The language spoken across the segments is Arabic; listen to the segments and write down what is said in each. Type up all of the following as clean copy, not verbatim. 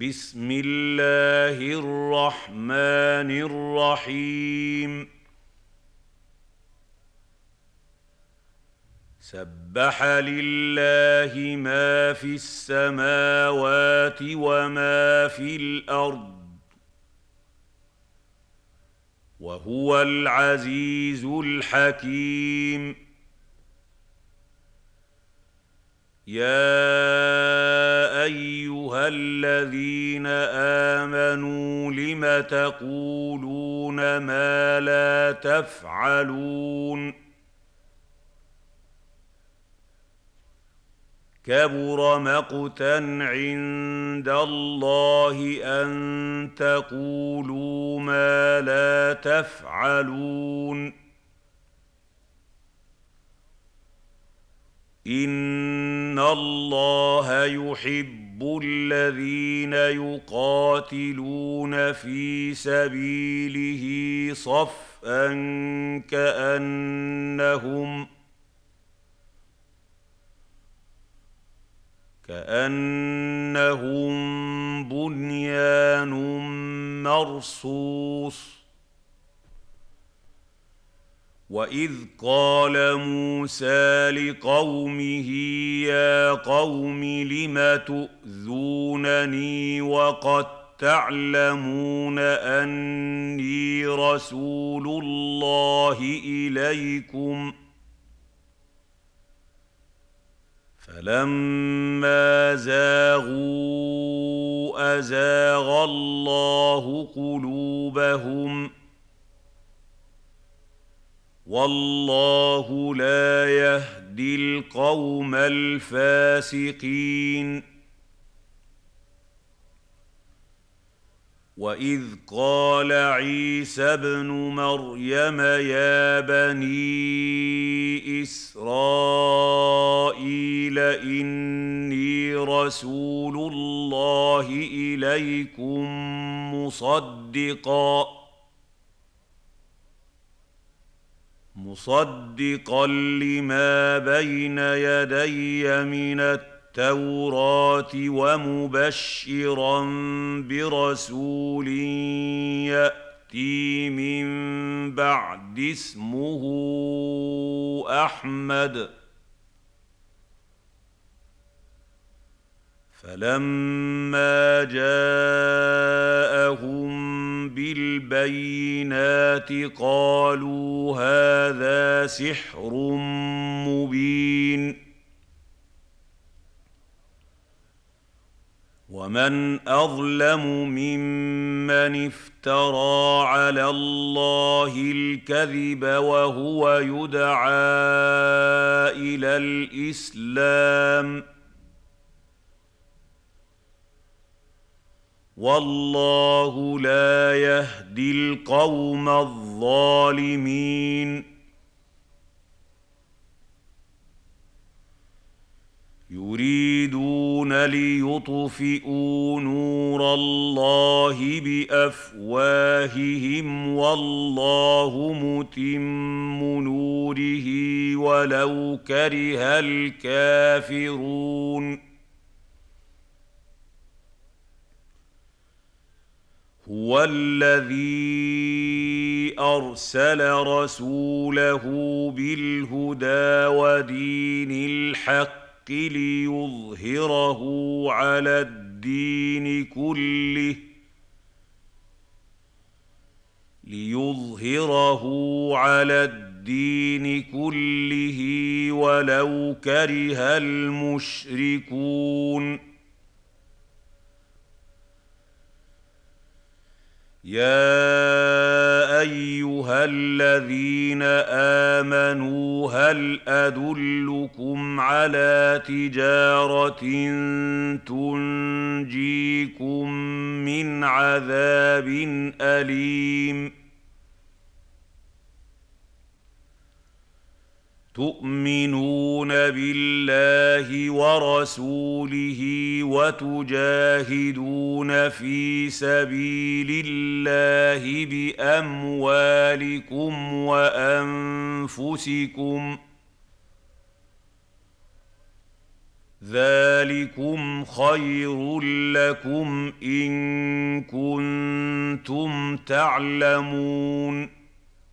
بسم الله الرحمن الرحيم سبح لله ما في السماوات وما في الأرض وهو العزيز الحكيم يا أيها الذين آمنوا لم تقولون ما لا تفعلون كبر مقتا عند الله أن تقولوا ما لا تفعلون إن الله يحب الذين يقاتلون في سبيله صفا كأنهم بنيان مرصوص وإذ قال موسى لقومه يا قوم لم تؤذونني وقد تعلمون أني رسول الله إليكم فلما زاغوا أزاغ الله قلوبهم والله لا يهدي القوم الفاسقين وإذ قال عيسى ابن مريم يا بني إسرائيل إني رسول الله إليكم مصدقا لما بين يدي من التوراة ومبشرا برسول يأتي من بعد اسمه أحمد فلما جاءهم بالبينات قالوا هذا سحر مبين ومن أظلم ممن افترى على الله الكذب وهو يدعى إلى الإسلام والله لا يهدي القوم الظالمين يريدون ليطفئوا نور الله بأفواههم والله متم نوره ولو كره الكافرون هو الذي أرسل رسوله بالهدى ودين الحق ليظهره على الدين كله ولو كره المشركون يا أيها الذين آمنوا هل أدلكم على تجارة تنجيكم من عذاب أليم تؤمنون بالله ورسوله وتجاهدون في سبيل الله بأموالكم وأنفسكم ذلكم خير لكم إن كنتم تعلمون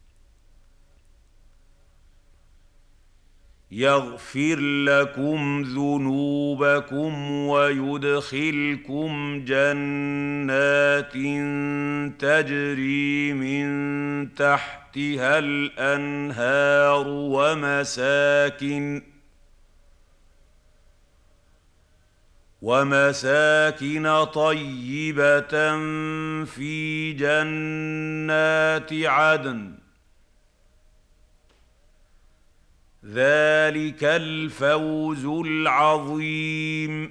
يغفر لكم ذنوبكم ويدخلكم جنات تجري من تحتها الأنهار ومساكن طيبة في جنات عدن ذلك الفوز العظيم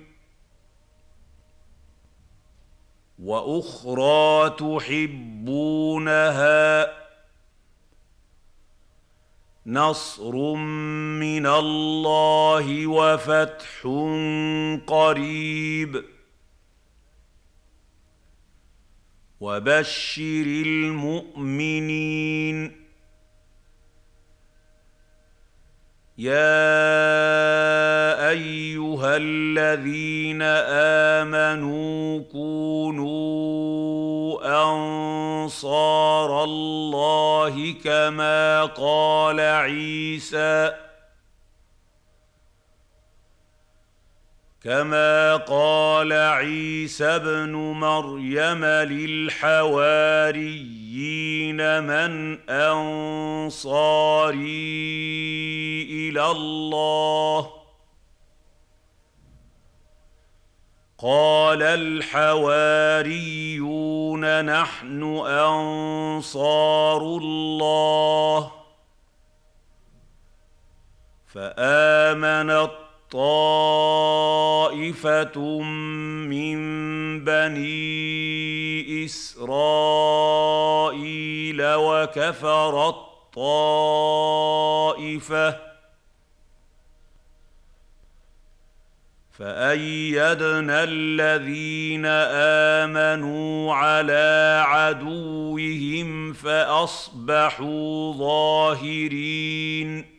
وأخرى تحبونها نصر من الله وفتح قريب وبشر المؤمنين يا أيها الذين آمنوا كونوا أنصار الله كما قال عيسى ابن مريم للحواريين من أنصاري إلى الله قال الحواريون نحن أنصار الله فآمنت طائفة من بني إسرائيل وكفرت طائفة فأيدنا الذين آمنوا على عدوهم فأصبحوا ظاهرين